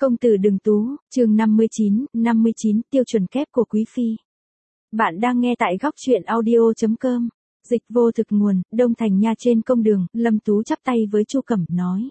Công tử đừng tú, chương 59 tiêu chuẩn kép của quý phi. Bạn đang nghe tại góc truyện audio.com. Dịch vô thực nguồn, Đông Thành Nha trên công đường, Lâm Tú chắp tay với Chu Cẩm nói.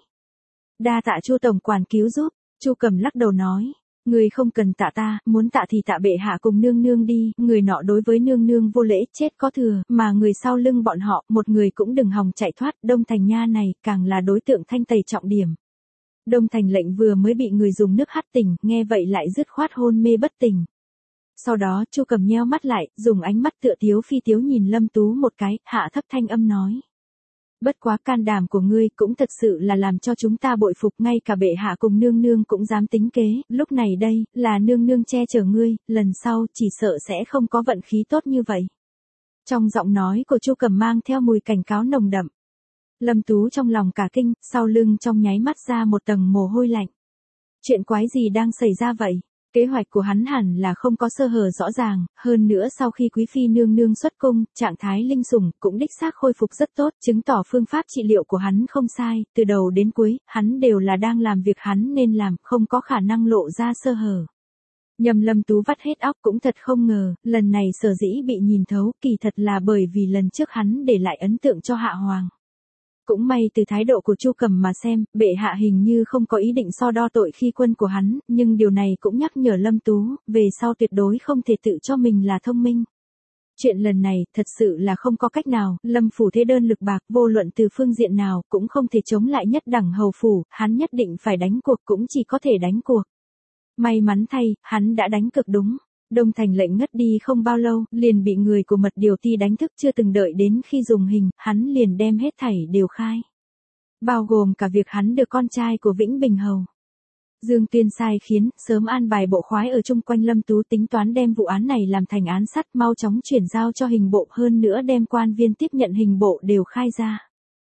Đa tạ Chu tổng quản cứu giúp. Chu Cẩm lắc đầu nói. Người không cần tạ ta, muốn tạ thì tạ bệ hạ cùng nương nương đi, người nọ đối với nương nương vô lễ chết có thừa, mà người sau lưng bọn họ, một người cũng đừng hòng chạy thoát, Đông Thành Nha này, càng là đối tượng thanh tẩy trọng điểm. Đông Thành lệnh vừa mới bị người dùng nước hắt tỉnh, nghe vậy lại dứt khoát hôn mê bất tỉnh. Sau đó Chu Cẩm nheo mắt lại, dùng ánh mắt tựa tiếu phi tiếu nhìn Lâm Tú một cái, hạ thấp thanh âm nói. Bất quá can đảm của ngươi cũng thật sự là làm cho chúng ta bội phục, ngay cả bệ hạ cùng nương nương cũng dám tính kế, lúc này đây, là nương nương che chở ngươi, lần sau chỉ sợ sẽ không có vận khí tốt như vậy. Trong giọng nói của Chu Cẩm mang theo mùi cảnh cáo nồng đậm. Lâm Tú trong lòng cả kinh, sau lưng trong nháy mắt ra một tầng mồ hôi lạnh. Chuyện quái gì đang xảy ra vậy? Kế hoạch của hắn hẳn là không có sơ hở rõ ràng, hơn nữa sau khi quý phi nương nương xuất cung, trạng thái linh sủng cũng đích xác khôi phục rất tốt, chứng tỏ phương pháp trị liệu của hắn không sai, từ đầu đến cuối, hắn đều là đang làm việc hắn nên làm, không có khả năng lộ ra sơ hở. Nhầm Lâm Tú vắt hết óc cũng thật không ngờ, lần này sở dĩ bị nhìn thấu, kỳ thật là bởi vì lần trước hắn để lại ấn tượng cho Hạ Hoàng. Cũng may từ thái độ của Chu Cẩm mà xem, bệ hạ hình như không có ý định so đo tội khi quân của hắn, nhưng điều này cũng nhắc nhở Lâm Tú, về sau tuyệt đối không thể tự cho mình là thông minh. Chuyện lần này, thật sự là không có cách nào, Lâm phủ thế đơn lực bạc, vô luận từ phương diện nào, cũng không thể chống lại nhất đẳng hầu phủ, hắn nhất định phải đánh cuộc, cũng chỉ có thể đánh cuộc. May mắn thay, hắn đã đánh cực đúng. Đông Thành lệnh ngất đi không bao lâu, liền bị người của Mật Điều Ti đánh thức, chưa từng đợi đến khi dùng hình, hắn liền đem hết thảy đều khai. Bao gồm cả việc hắn được con trai của Vĩnh Bình Hầu. Dương Tuyên sai khiến, sớm an bài bộ khoái ở chung quanh Lâm Tú, tính toán đem vụ án này làm thành án sắt, mau chóng chuyển giao cho hình bộ, hơn nữa đem quan viên tiếp nhận hình bộ đều khai ra.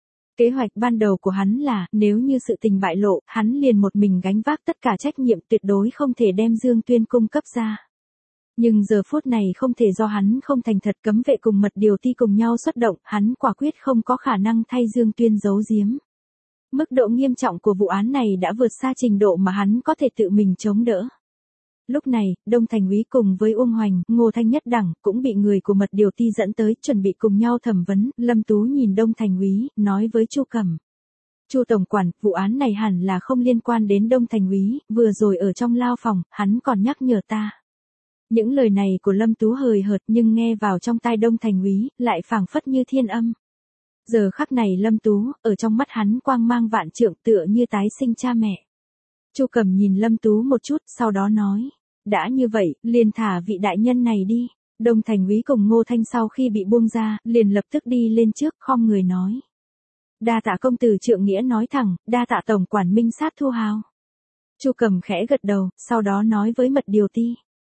Kế hoạch ban đầu của hắn là, nếu như sự tình bại lộ, hắn liền một mình gánh vác tất cả trách nhiệm, tuyệt đối không thể đem Dương Tuyên cung cấp ra. Nhưng giờ phút này không thể do hắn không thành thật, cấm vệ cùng Mật Điều Ti cùng nhau xuất động, hắn quả quyết không có khả năng thay Dương Tuyên giấu giếm. Mức độ nghiêm trọng của vụ án này đã vượt xa trình độ mà hắn có thể tự mình chống đỡ. Lúc này, Đông Thành úy cùng với Uông Hoành, Ngô Thanh nhất đẳng, cũng bị người của Mật Điều Ti dẫn tới, chuẩn bị cùng nhau thẩm vấn. Lâm Tú nhìn Đông Thành úy, nói với Chu Cẩm. Chu tổng quản, vụ án này hẳn là không liên quan đến Đông Thành úy, vừa rồi ở trong lao phòng, hắn còn nhắc nhở ta. Những lời này của Lâm Tú hời hợt nhưng nghe vào trong tai Đông Thành úy, lại phảng phất như thiên âm. Giờ khắc này Lâm Tú, ở trong mắt hắn quang mang vạn trượng, tựa như tái sinh cha mẹ. Chu Cẩm nhìn Lâm Tú một chút, sau đó nói, đã như vậy, liền thả vị đại nhân này đi. Đông Thành úy cùng Ngô Thanh sau khi bị buông ra, liền lập tức đi lên trước, khom người nói. Đa tạ công tử trượng nghĩa nói thẳng, đa tạ tổng quản minh sát thu hào. Chu Cẩm khẽ gật đầu, sau đó nói với Mật Điều Ti.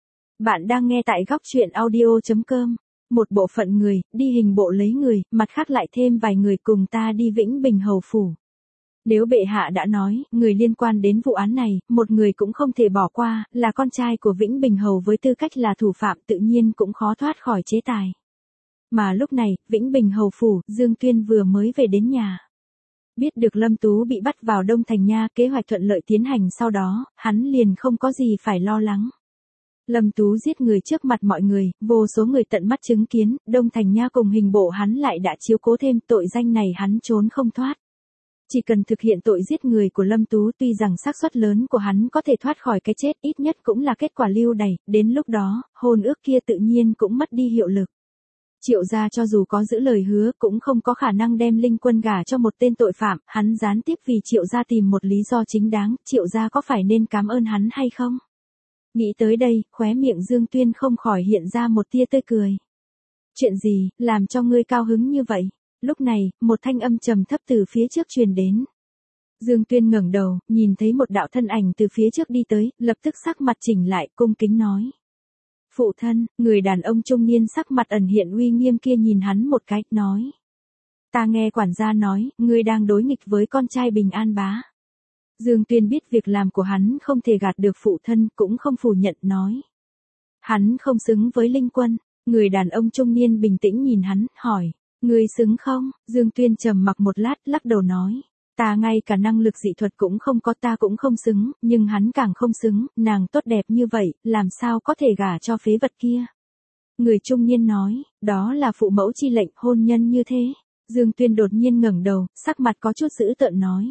Bạn đang nghe tại góc truyện audio.com. Một bộ phận người, đi hình bộ lấy người, mặt khác lại thêm vài người cùng ta đi Vĩnh Bình Hầu phủ. Nếu bệ hạ đã nói, người liên quan đến vụ án này, một người cũng không thể bỏ qua, là con trai của Vĩnh Bình Hầu với tư cách là thủ phạm, tự nhiên cũng khó thoát khỏi chế tài. Mà lúc này, Vĩnh Bình Hầu phủ, Dương Tuyên vừa mới về đến nhà. Biết được Lâm Tú bị bắt vào Đông Thành Nha, kế hoạch thuận lợi tiến hành sau đó, hắn liền không có gì phải lo lắng. Lâm Tú giết người trước mặt mọi người, vô số người tận mắt chứng kiến, Đông Thành Nha cùng hình bộ hắn lại đã chiếu cố thêm, tội danh này hắn trốn không thoát. Chỉ cần thực hiện tội giết người của Lâm Tú, tuy rằng xác suất lớn của hắn có thể thoát khỏi cái chết, ít nhất cũng là kết quả lưu đày, đến lúc đó, hôn ước kia tự nhiên cũng mất đi hiệu lực. Triệu gia cho dù có giữ lời hứa, cũng không có khả năng đem Linh Quân gả cho một tên tội phạm, hắn gián tiếp vì Triệu gia tìm một lý do chính đáng, Triệu gia có phải nên cảm ơn hắn hay không? Nghĩ tới đây, khóe miệng Dương Tuyên không khỏi hiện ra một tia tươi cười. Chuyện gì, làm cho ngươi cao hứng như vậy? Lúc này, một thanh âm trầm thấp từ phía trước truyền đến. Dương Tuyên ngẩng đầu, nhìn thấy một đạo thân ảnh từ phía trước đi tới, lập tức sắc mặt chỉnh lại, cung kính nói. Phụ thân, người đàn ông trung niên sắc mặt ẩn hiện uy nghiêm kia nhìn hắn một cái, nói. Ta nghe quản gia nói, ngươi đang đối nghịch với con trai Bình An bá. Dương Tuyên biết việc làm của hắn không thể gạt được phụ thân, cũng không phủ nhận, nói. Hắn không xứng với Linh Quân. Người đàn ông trung niên bình tĩnh nhìn hắn, hỏi. Ngươi xứng không? Dương Tuyên trầm mặc một lát, lắc đầu nói. Ta ngay cả năng lực dị thuật cũng không có, ta cũng không xứng, nhưng hắn càng không xứng, nàng tốt đẹp như vậy, làm sao có thể gả cho phế vật kia. Người trung niên nói, đó là phụ mẫu chi lệnh, hôn nhân như thế. Dương Tuyên đột nhiên ngẩng đầu, sắc mặt có chút dữ tợn nói.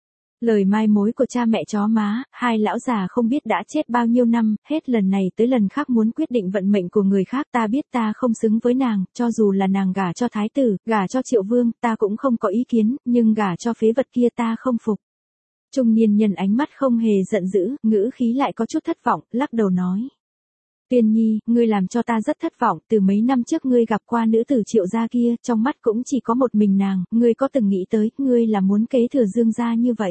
Lời mai mối của cha mẹ chó má, hai lão già không biết đã chết bao nhiêu năm, hết lần này tới lần khác muốn quyết định vận mệnh của người khác. Ta biết ta không xứng với nàng, cho dù là nàng gả cho thái tử, gả cho Triệu Vương, ta cũng không có ý kiến, nhưng gả cho phế vật kia ta không phục. Trung niên nhân ánh mắt không hề giận dữ, ngữ khí lại có chút thất vọng, lắc đầu nói. Tuyên Nhi, ngươi làm cho ta rất thất vọng, từ mấy năm trước ngươi gặp qua nữ tử Triệu gia kia, trong mắt cũng chỉ có một mình nàng, ngươi có từng nghĩ tới, ngươi là muốn kế thừa Dương gia như vậy.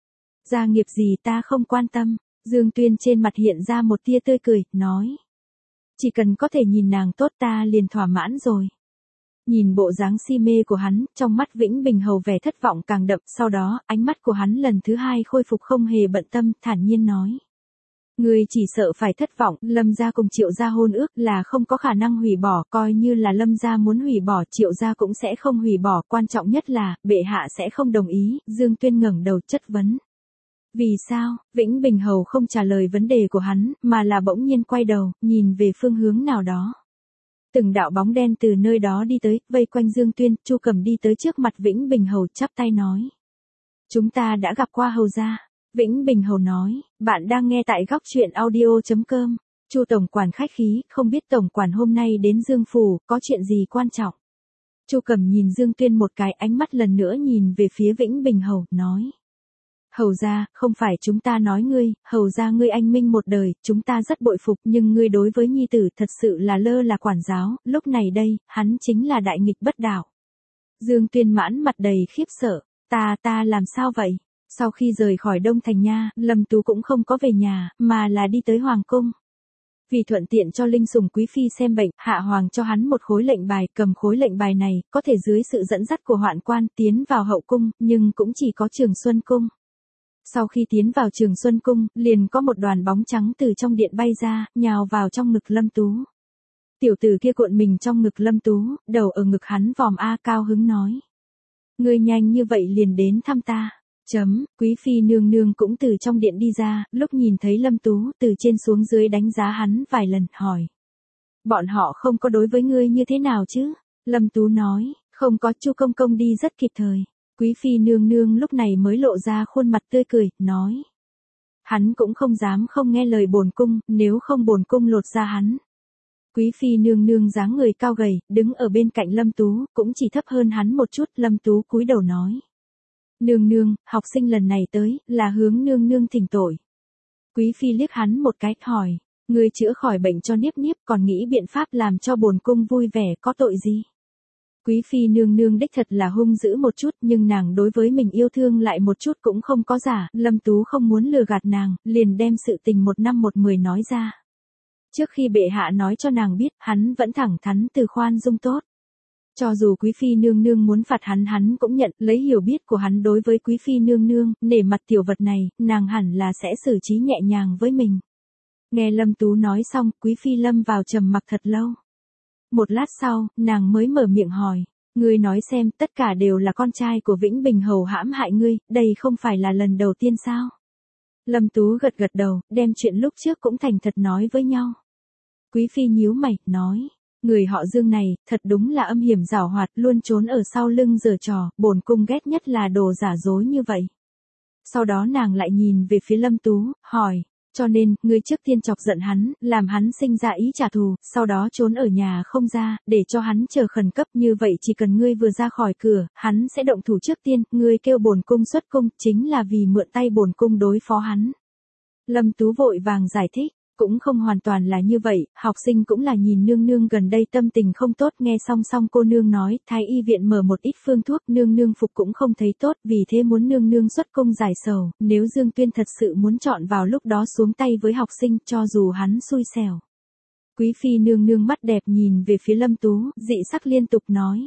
Gia nghiệp gì ta không quan tâm, Dương Tuyên trên mặt hiện ra một tia tươi cười, nói. Chỉ cần có thể nhìn nàng tốt ta liền thỏa mãn rồi. Nhìn bộ dáng si mê của hắn, trong mắt Vĩnh Bình Hầu vẻ thất vọng càng đậm, sau đó, ánh mắt của hắn lần thứ hai khôi phục không hề bận tâm, thản nhiên nói. Ngươi chỉ sợ phải thất vọng, Lâm gia cùng Triệu gia hôn ước là không có khả năng hủy bỏ, coi như là Lâm gia muốn hủy bỏ, Triệu gia cũng sẽ không hủy bỏ, quan trọng nhất là, bệ hạ sẽ không đồng ý. Dương Tuyên ngẩng đầu chất vấn. Vì sao? Vĩnh Bình Hầu không trả lời vấn đề của hắn, mà là bỗng nhiên quay đầu, nhìn về phương hướng nào đó. Từng đạo bóng đen từ nơi đó đi tới, vây quanh Dương Tuyên, Chu Cầm đi tới trước mặt Vĩnh Bình Hầu chắp tay nói. Chúng ta đã gặp qua hầu gia. Vĩnh Bình Hầu nói, bạn đang nghe tại góc truyện audio.com. Chu tổng quản khách khí, không biết tổng quản hôm nay đến Dương phủ, có chuyện gì quan trọng. Chu Cầm nhìn Dương Tuyên một cái, ánh mắt lần nữa nhìn về phía Vĩnh Bình Hầu, nói. Hầu gia, không phải chúng ta nói ngươi, hầu gia ngươi anh minh một đời, chúng ta rất bội phục, nhưng ngươi đối với nhi tử thật sự là lơ là quản giáo, lúc này đây, hắn chính là đại nghịch bất đạo. Dương Tuyên mãn mặt đầy khiếp sợ, ta làm sao vậy? Sau khi rời khỏi Đông Thành Nha, Lâm Tú cũng không có về nhà, mà là đi tới Hoàng Cung. Vì thuận tiện cho Linh Sùng Quý Phi xem bệnh, Hạ Hoàng cho hắn một khối lệnh bài, cầm khối lệnh bài này, có thể dưới sự dẫn dắt của hoạn quan tiến vào hậu cung, nhưng cũng chỉ có Trường Xuân Cung. Sau khi tiến vào Trường Xuân Cung, liền có một đoàn bóng trắng từ trong điện bay ra, nhào vào trong ngực Lâm Tú. Tiểu tử kia cuộn mình trong ngực Lâm Tú, đầu ở ngực hắn vòm cao hứng nói. Ngươi nhanh như vậy liền đến thăm ta. Quý Phi nương nương cũng từ trong điện đi ra, lúc nhìn thấy Lâm Tú, từ trên xuống dưới đánh giá hắn vài lần, hỏi. Bọn họ không có đối với ngươi như thế nào chứ? Lâm Tú nói, không có, Chu công công đi rất kịp thời. Quý Phi nương nương lúc này mới lộ ra khuôn mặt tươi cười, nói. Hắn cũng không dám không nghe lời bổn cung, nếu không bổn cung lột ra hắn. Quý Phi nương nương dáng người cao gầy, đứng ở bên cạnh Lâm Tú, cũng chỉ thấp hơn hắn một chút, Lâm Tú cúi đầu nói. Nương nương, học sinh lần này tới, là hướng nương nương thỉnh tội. Quý Phi liếc hắn một cái, hỏi, ngươi chữa khỏi bệnh cho Niếp Niếp, còn nghĩ biện pháp làm cho bổn cung vui vẻ, có tội gì? Quý Phi nương nương đích thật là hung dữ một chút, nhưng nàng đối với mình yêu thương lại một chút cũng không có giả, Lâm Tú không muốn lừa gạt nàng, liền đem sự tình 1/10 nói ra. Trước khi bệ hạ nói cho nàng biết, hắn vẫn thẳng thắn từ khoan dung tốt. Cho dù Quý Phi nương nương muốn phạt hắn cũng nhận, lấy hiểu biết của hắn đối với Quý Phi nương nương, nể mặt tiểu vật này, nàng hẳn là sẽ xử trí nhẹ nhàng với mình. Nghe Lâm Tú nói xong, Quý Phi lâm vào trầm mặc thật lâu. Một lát sau, nàng mới mở miệng hỏi, ngươi nói xem, tất cả đều là con trai của Vĩnh Bình Hầu hãm hại ngươi, đây không phải là lần đầu tiên sao? Lâm Tú gật gật đầu, đem chuyện lúc trước cũng thành thật nói với nhau. Quý Phi nhíu mày, nói, người họ Dương này, thật đúng là âm hiểm giảo hoạt, luôn trốn ở sau lưng giở trò, bổn cung ghét nhất là đồ giả dối như vậy. Sau đó nàng lại nhìn về phía Lâm Tú, hỏi, cho nên, ngươi trước tiên chọc giận hắn, làm hắn sinh ra ý trả thù, sau đó trốn ở nhà không ra, để cho hắn chờ khẩn cấp, như vậy chỉ cần ngươi vừa ra khỏi cửa, hắn sẽ động thủ trước tiên, ngươi kêu bổn cung xuất cung, chính là vì mượn tay bổn cung đối phó hắn. Lâm Tú vội vàng giải thích. Cũng không hoàn toàn là như vậy, học sinh cũng là nhìn nương nương gần đây tâm tình không tốt, nghe xong cô nương nói, thái y viện mở một ít phương thuốc, nương nương phục cũng không thấy tốt, vì thế muốn nương nương xuất cung giải sầu, nếu Dương Tuyên thật sự muốn chọn vào lúc đó xuống tay với học sinh, cho dù hắn xui xẻo. Quý Phi nương nương mắt đẹp nhìn về phía Lâm Tú, dị sắc liên tục nói.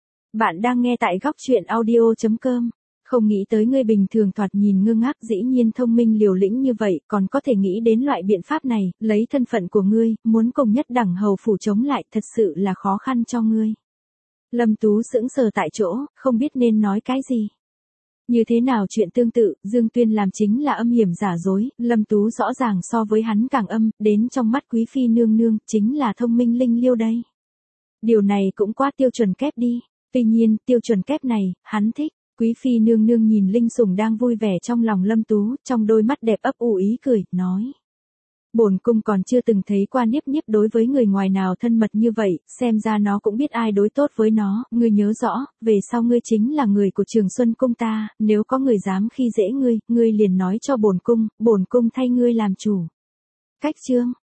Bạn đang nghe tại góc truyện audio.com. Không nghĩ tới ngươi bình thường thoạt nhìn ngơ ngác, dĩ nhiên thông minh liều lĩnh như vậy, còn có thể nghĩ đến loại biện pháp này, lấy thân phận của ngươi, muốn cùng nhất đẳng hầu phủ chống lại, thật sự là khó khăn cho ngươi. Lâm Tú sững sờ tại chỗ, không biết nên nói cái gì. Như thế nào chuyện tương tự, Dương Tuyên làm chính là âm hiểm giả dối, Lâm Tú rõ ràng so với hắn càng âm, đến trong mắt quý phi nương nương, chính là thông minh linh liêu đây. Điều này cũng quá tiêu chuẩn kép đi. Tuy nhiên, tiêu chuẩn kép này, hắn thích. Quý phi nương nương nhìn Linh Sủng đang vui vẻ trong lòng Lâm Tú, trong đôi mắt đẹp ấp ủ ý cười, nói. Bổn cung còn chưa từng thấy qua Niếp Niếp đối với người ngoài nào thân mật như vậy, xem ra nó cũng biết ai đối tốt với nó, ngươi nhớ rõ, về sau ngươi chính là người của Trường Xuân cung ta, nếu có người dám khi dễ ngươi liền nói cho bổn cung thay ngươi làm chủ. Cách chương